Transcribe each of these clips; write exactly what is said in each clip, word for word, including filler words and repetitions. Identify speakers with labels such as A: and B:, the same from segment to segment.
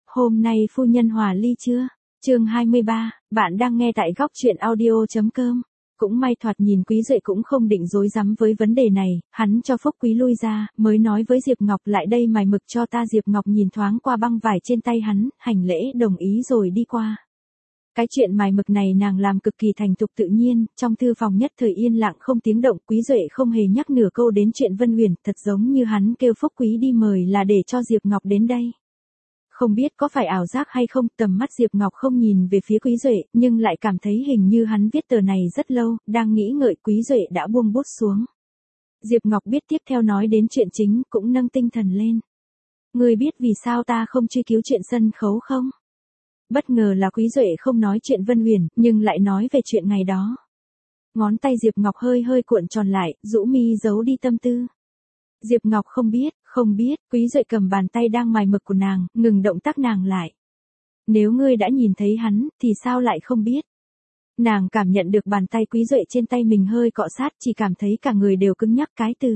A: Hôm nay phu nhân hòa ly chưa? Chương hai mươi ba, bạn đang nghe tại góc truyện audio chấm com. Cũng may thoạt nhìn Quý Duệ cũng không định dối rắm với vấn đề này, hắn cho Phúc Quý lui ra, mới nói với Diệp Ngọc lại đây mài mực cho ta. Diệp Ngọc nhìn thoáng qua băng vải trên tay hắn, hành lễ đồng ý rồi đi qua. Cái chuyện mài mực này nàng làm cực kỳ thành thục tự nhiên, trong thư phòng nhất thời yên lặng không tiếng động. Quý Duệ không hề nhắc nửa câu đến chuyện Vân Uyển, thật giống như hắn kêu Phúc Quý đi mời là để cho Diệp Ngọc đến đây. Không biết có phải ảo giác hay không, tầm mắt Diệp Ngọc không nhìn về phía Quý Duệ, nhưng lại cảm thấy hình như hắn viết tờ này rất lâu, đang nghĩ ngợi Quý Duệ đã buông bút xuống. Diệp Ngọc biết tiếp theo nói đến chuyện chính, cũng nâng tinh thần lên. Ngươi biết vì sao ta không truy cứu chuyện sân khấu không? Bất ngờ là Quý Duệ không nói chuyện Vân Uyển, nhưng lại nói về chuyện ngày đó. Ngón tay Diệp Ngọc hơi hơi cuộn tròn lại, rũ mi giấu đi tâm tư. Diệp Ngọc không biết, không biết. Quý Duệ cầm bàn tay đang mài mực của nàng, ngừng động tác nàng lại. Nếu ngươi đã nhìn thấy hắn, thì sao lại không biết? Nàng cảm nhận được bàn tay Quý Duệ trên tay mình hơi cọ sát, chỉ cảm thấy cả người đều cứng nhắc. Cái từ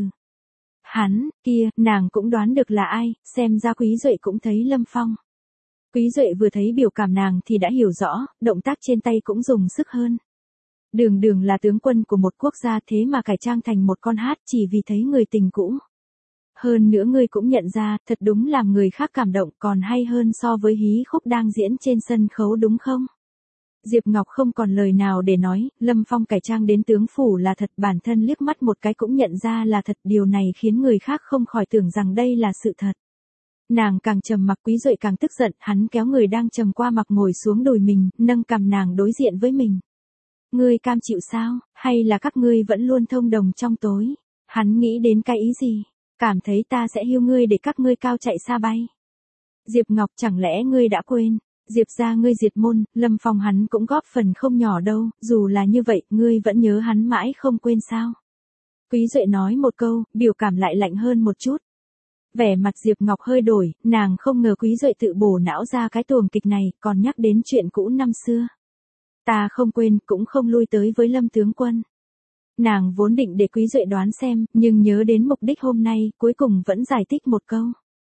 A: hắn, kia, nàng cũng đoán được là ai, xem ra Quý Duệ cũng thấy Lâm Phong. Quý Duệ vừa thấy biểu cảm nàng thì đã hiểu rõ, động tác trên tay cũng dùng sức hơn. Đường đường là tướng quân của một quốc gia thế mà cải trang thành một con hát chỉ vì thấy người tình cũ. Hơn nữa ngươi cũng nhận ra, thật đúng làm người khác cảm động, còn hay hơn so với hí khúc đang diễn trên sân khấu đúng không? Diệp Ngọc không còn lời nào để nói, Lâm Phong cải trang đến tướng phủ là thật, bản thân liếc mắt một cái cũng nhận ra là thật, điều này khiến người khác không khỏi tưởng rằng đây là sự thật. Nàng càng trầm mặc, Quý Duệ càng tức giận, hắn kéo người đang trầm qua mặc ngồi xuống đùi mình, nâng cằm nàng đối diện với mình. Ngươi cam chịu sao, hay là các ngươi vẫn luôn thông đồng trong tối? Hắn nghĩ đến cái ý gì? Cảm thấy ta sẽ hiêu ngươi để các ngươi cao chạy xa bay. Diệp Ngọc, chẳng lẽ ngươi đã quên, Diệp gia ngươi diệt môn, Lâm Phong hắn cũng góp phần không nhỏ đâu, dù là như vậy, ngươi vẫn nhớ hắn mãi không quên sao? Quý Duệ nói một câu, biểu cảm lại lạnh hơn một chút. Vẻ mặt Diệp Ngọc hơi đổi, nàng không ngờ Quý Duệ tự bổ não ra cái tuồng kịch này, còn nhắc đến chuyện cũ năm xưa. Ta không quên, cũng không lui tới với Lâm tướng quân. Nàng vốn định để Quý Duệ đoán xem, nhưng nhớ đến mục đích hôm nay, cuối cùng vẫn giải thích một câu.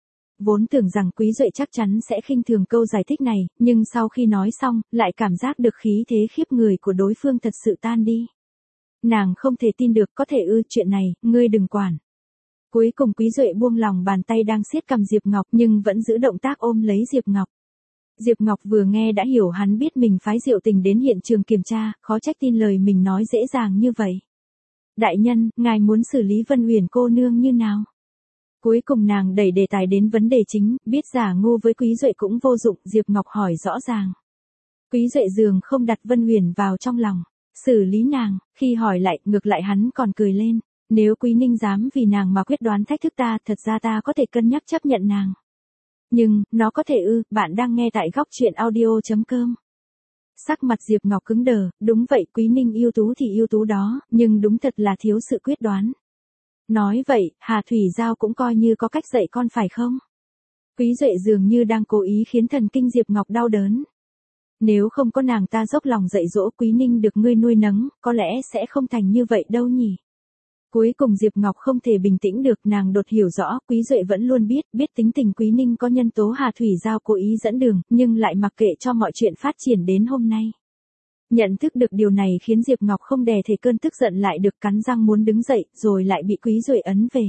A: Vốn tưởng rằng Quý Duệ chắc chắn sẽ khinh thường câu giải thích này, nhưng sau khi nói xong, lại cảm giác được khí thế khiếp người của đối phương thật sự tan đi. Nàng không thể tin được, có thể ư, chuyện này, ngươi đừng quản. Cuối cùng Quý Duệ buông lòng bàn tay đang siết cầm Diệp Ngọc nhưng vẫn giữ động tác ôm lấy Diệp Ngọc. Diệp Ngọc vừa nghe đã hiểu hắn biết mình phái Diệu Tình đến hiện trường kiểm tra, khó trách tin lời mình nói dễ dàng như vậy. Đại nhân, ngài muốn xử lý Vân Uyển cô nương như nào? Cuối cùng nàng đẩy đề tài đến vấn đề chính, biết giả ngu với Quý Duệ cũng vô dụng, Diệp Ngọc hỏi rõ ràng. Quý Duệ dường không đặt Vân Uyển vào trong lòng, xử lý nàng, khi hỏi lại, ngược lại hắn còn cười lên. Nếu Quý Ninh dám vì nàng mà quyết đoán thách thức ta, thật ra ta có thể cân nhắc chấp nhận nàng. Nhưng, nó có thể ư, bạn đang nghe tại góc truyện audio chấm com. Sắc mặt Diệp Ngọc cứng đờ, đúng vậy, Quý Ninh ưu tú thì ưu tú đó, nhưng đúng thật là thiếu sự quyết đoán. Nói vậy, Hà Thủy Giao cũng coi như có cách dạy con phải không? Quý Duệ dường như đang cố ý khiến thần kinh Diệp Ngọc đau đớn. Nếu không có nàng ta dốc lòng dạy dỗ Quý Ninh được ngươi nuôi nấng, có lẽ sẽ không thành như vậy đâu nhỉ? Cuối cùng Diệp Ngọc không thể bình tĩnh được, nàng đột hiểu rõ, Quý Duệ vẫn luôn biết, biết tính tình Quý Ninh có nhân tố Hà Thủy Giao cố ý dẫn đường, nhưng lại mặc kệ cho mọi chuyện phát triển đến hôm nay. Nhận thức được điều này khiến Diệp Ngọc không đè thể cơn tức giận lại được, cắn răng muốn đứng dậy, rồi lại bị Quý Duệ ấn về.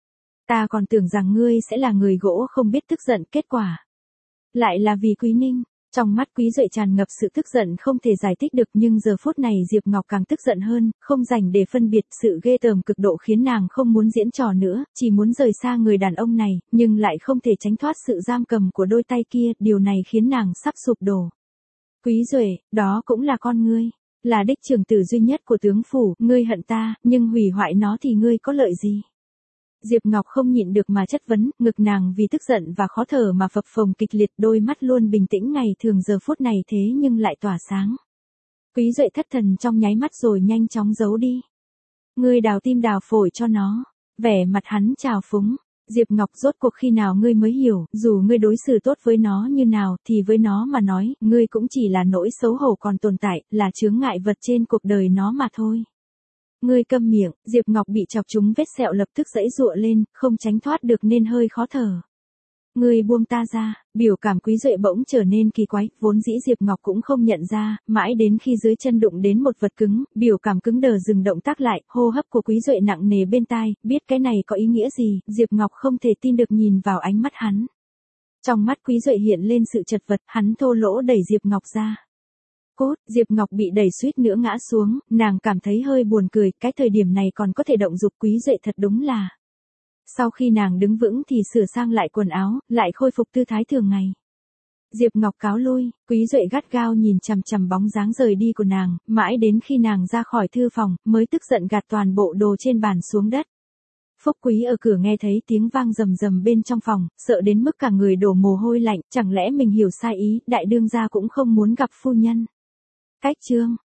A: Ta còn tưởng rằng ngươi sẽ là người gỗ không biết tức giận, kết quả lại là vì Quý Ninh. Trong mắt Quý Duệ tràn ngập sự tức giận không thể giải thích được, nhưng giờ phút này Diệp Ngọc càng tức giận hơn, không dành để phân biệt, sự ghê tởm cực độ khiến nàng không muốn diễn trò nữa, chỉ muốn rời xa người đàn ông này, nhưng lại không thể tránh thoát sự giam cầm của đôi tay kia, điều này khiến nàng sắp sụp đổ. Quý Duệ, đó cũng là con ngươi, là đích trưởng tử duy nhất của tướng phủ, ngươi hận ta, nhưng hủy hoại nó thì ngươi có lợi gì? Diệp Ngọc không nhịn được mà chất vấn, ngực nàng vì tức giận và khó thở mà phập phồng kịch liệt, đôi mắt luôn bình tĩnh ngày thường giờ phút này thế nhưng lại tỏa sáng. Quý Duệ thất thần trong nháy mắt rồi nhanh chóng giấu đi. Ngươi đào tim đào phổi cho nó, vẻ mặt hắn trào phúng. Diệp Ngọc, rốt cuộc khi nào ngươi mới hiểu, dù ngươi đối xử tốt với nó như nào, thì với nó mà nói, ngươi cũng chỉ là nỗi xấu hổ còn tồn tại, là chướng ngại vật trên cuộc đời nó mà thôi. Ngươi câm miệng, Diệp Ngọc bị chọc trúng vết sẹo lập tức giãy giụa lên, không tránh thoát được nên hơi khó thở. Ngươi buông ta ra, biểu cảm Quý Duệ bỗng trở nên kỳ quái, vốn dĩ Diệp Ngọc cũng không nhận ra, mãi đến khi dưới chân đụng đến một vật cứng, biểu cảm cứng đờ dừng động tác lại, hô hấp của Quý Duệ nặng nề bên tai, biết cái này có ý nghĩa gì, Diệp Ngọc không thể tin được nhìn vào ánh mắt hắn. Trong mắt Quý Duệ hiện lên sự chật vật, hắn thô lỗ đẩy Diệp Ngọc ra. Cốt, Diệp Ngọc bị đẩy suýt nữa ngã xuống, nàng cảm thấy hơi buồn cười, cái thời điểm này còn có thể động dục Quý Duệ thật đúng là. Sau khi nàng đứng vững thì sửa sang lại quần áo, lại khôi phục tư thái thường ngày. Diệp Ngọc cáo lui, Quý Duệ gắt gao nhìn chằm chằm bóng dáng rời đi của nàng, mãi đến khi nàng ra khỏi thư phòng, mới tức giận gạt toàn bộ đồ trên bàn xuống đất. Phúc Quý ở cửa nghe thấy tiếng vang rầm rầm bên trong phòng, sợ đến mức cả người đổ mồ hôi lạnh, chẳng lẽ mình hiểu sai ý, đại đương gia cũng không muốn gặp phu nhân. Cách chương